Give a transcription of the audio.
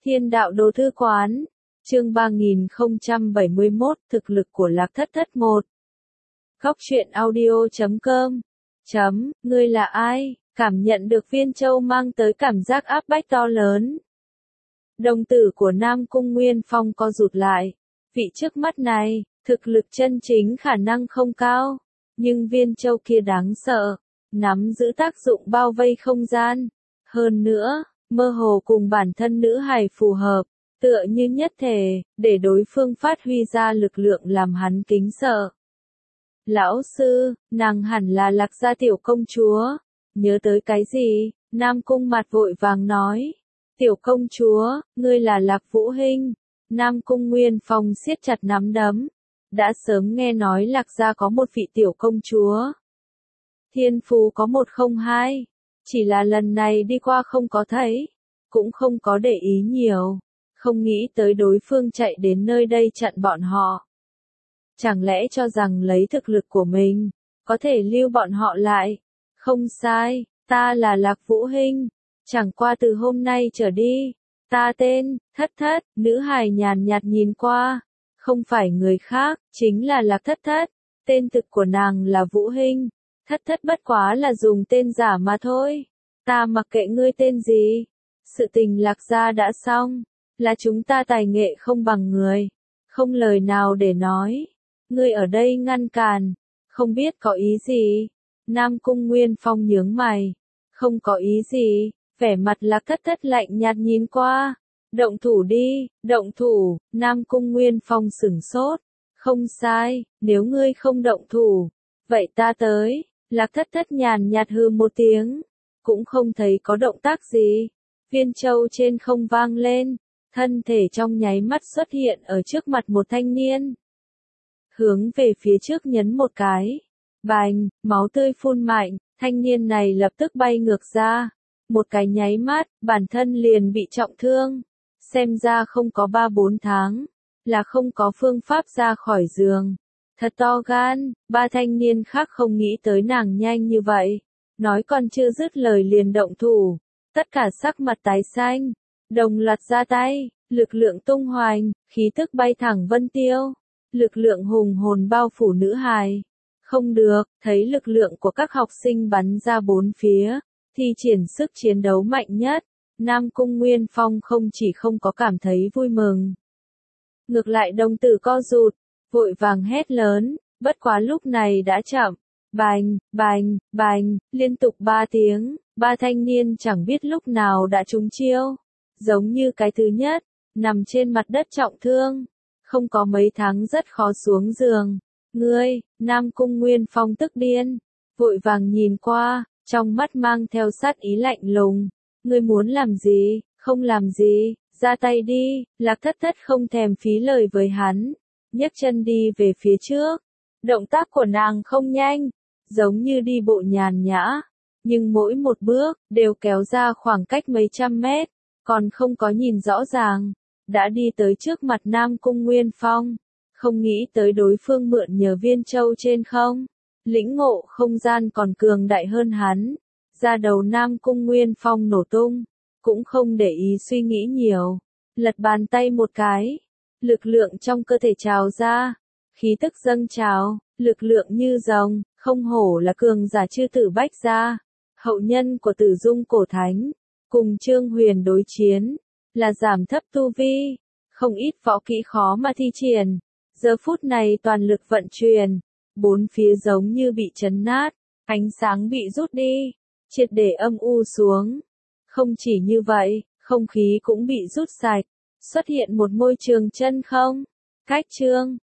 Thiên đạo đồ thư quán, chương 3071, thực lực của Lạc Thất Thất 1. Góc truyện audio.com. Ngươi là ai? Cảm nhận được Viên Châu mang tới cảm giác áp bách to lớn. Đồng tử của Nam Cung Nguyên Phong co rụt lại. Vị trước mắt này, thực lực chân chính khả năng không cao, nhưng Viên Châu kia đáng sợ, nắm giữ tác dụng bao vây không gian. Hơn nữa, mơ hồ cùng bản thân nữ hài phù hợp, tựa như nhất thể, để đối phương phát huy ra lực lượng làm hắn kính sợ. Lão sư, nàng hẳn là Lạc gia tiểu công chúa. Nhớ tới cái gì? Nam Cung mặt vội vàng nói. Tiểu công chúa, ngươi là Lạc Vũ Hinh. Nam Cung Nguyên Phong siết chặt nắm đấm. Đã sớm nghe nói Lạc gia có một vị tiểu công chúa. Thiên phú có 102. Chỉ là lần này đi qua không có thấy, cũng không có để ý nhiều, không nghĩ tới đối phương chạy đến nơi đây chặn bọn họ. Chẳng lẽ cho rằng lấy thực lực của mình, có thể lưu bọn họ lại? Không sai, ta là Lạc Vũ Hinh, chẳng qua từ hôm nay trở đi, ta tên, Thất Thất, nữ hài nhàn nhạt nhìn qua, không phải người khác, chính là Lạc Thất Thất, tên thực của nàng là Vũ Hinh. Thất Thất bất quá là dùng tên giả mà thôi. Ta mặc kệ ngươi tên gì. Sự tình Lạc gia đã xong. Là chúng ta tài nghệ không bằng người. Không lời nào để nói. Ngươi ở đây ngăn cản. Không biết có ý gì. Nam Cung Nguyên Phong nhướng mày. Không có ý gì. Vẻ mặt Lạc Thất Thất lạnh nhạt nhìn qua. Động thủ đi, động thủ. Nam Cung Nguyên Phong sửng sốt. Không sai, nếu ngươi không động thủ, vậy ta tới. Lạc Thất Thất nhàn nhạt hừ một tiếng, cũng không thấy có động tác gì. Viên Châu trên không vang lên, thân thể trong nháy mắt xuất hiện ở trước mặt một thanh niên. Hướng về phía trước nhấn một cái, bành, máu tươi phun mạnh, thanh niên này lập tức bay ngược ra. Một cái nháy mắt, bản thân liền bị trọng thương. Xem ra không có 3-4 tháng, là không có phương pháp ra khỏi giường. Thật to gan, ba thanh niên khác không nghĩ tới nàng nhanh như vậy. Nói còn chưa dứt lời liền động thủ. Tất cả sắc mặt tái xanh. Đồng loạt ra tay, lực lượng tung hoành, khí tức bay thẳng vân tiêu. Lực lượng hùng hồn bao phủ nữ hài. Không được, thấy lực lượng của các học sinh bắn ra bốn phía. Thi triển sức chiến đấu mạnh nhất. Nam Cung Nguyên Phong không chỉ không có cảm thấy vui mừng. Ngược lại đồng tử co rụt. Vội vàng hét lớn, bất quá lúc này đã chậm. Bành, bành, bành, liên tục 3 tiếng, ba thanh niên chẳng biết lúc nào đã trúng chiêu. Giống như cái thứ nhất, nằm trên mặt đất trọng thương. Không có mấy tháng rất khó xuống giường. Ngươi, Nam Cung Nguyên Phong tức điên. Vội vàng nhìn qua, trong mắt mang theo sát ý lạnh lùng. Ngươi muốn làm gì, không làm gì, ra tay đi. Lạc Thất Thất không thèm phí lời với hắn. Nhấc chân đi về phía trước. Động tác của nàng không nhanh, giống như đi bộ nhàn nhã, nhưng mỗi một bước đều kéo ra khoảng cách mấy trăm mét, còn không có nhìn rõ ràng, đã đi tới trước mặt Nam Cung Nguyên Phong. Không nghĩ tới đối phương mượn nhờ Viên Châu trên không, lĩnh ngộ không gian còn cường đại hơn hắn. Da đầu Nam Cung Nguyên Phong nổ tung, cũng không để ý suy nghĩ nhiều, lật bàn tay một cái. Lực lượng trong cơ thể trào ra, khí tức dâng trào, lực lượng như rồng, không hổ là cường giả chư tử bách gia, hậu nhân của Tử Dung cổ thánh, cùng Trương Huyền đối chiến, là giảm thấp tu vi, không ít võ kỹ khó mà thi triển. Giờ phút này toàn lực vận chuyển, bốn phía giống như bị chấn nát, ánh sáng bị rút đi, triệt để âm u xuống. Không chỉ như vậy, không khí cũng bị rút sạch. Xuất hiện một môi trường chân không. Cách chương,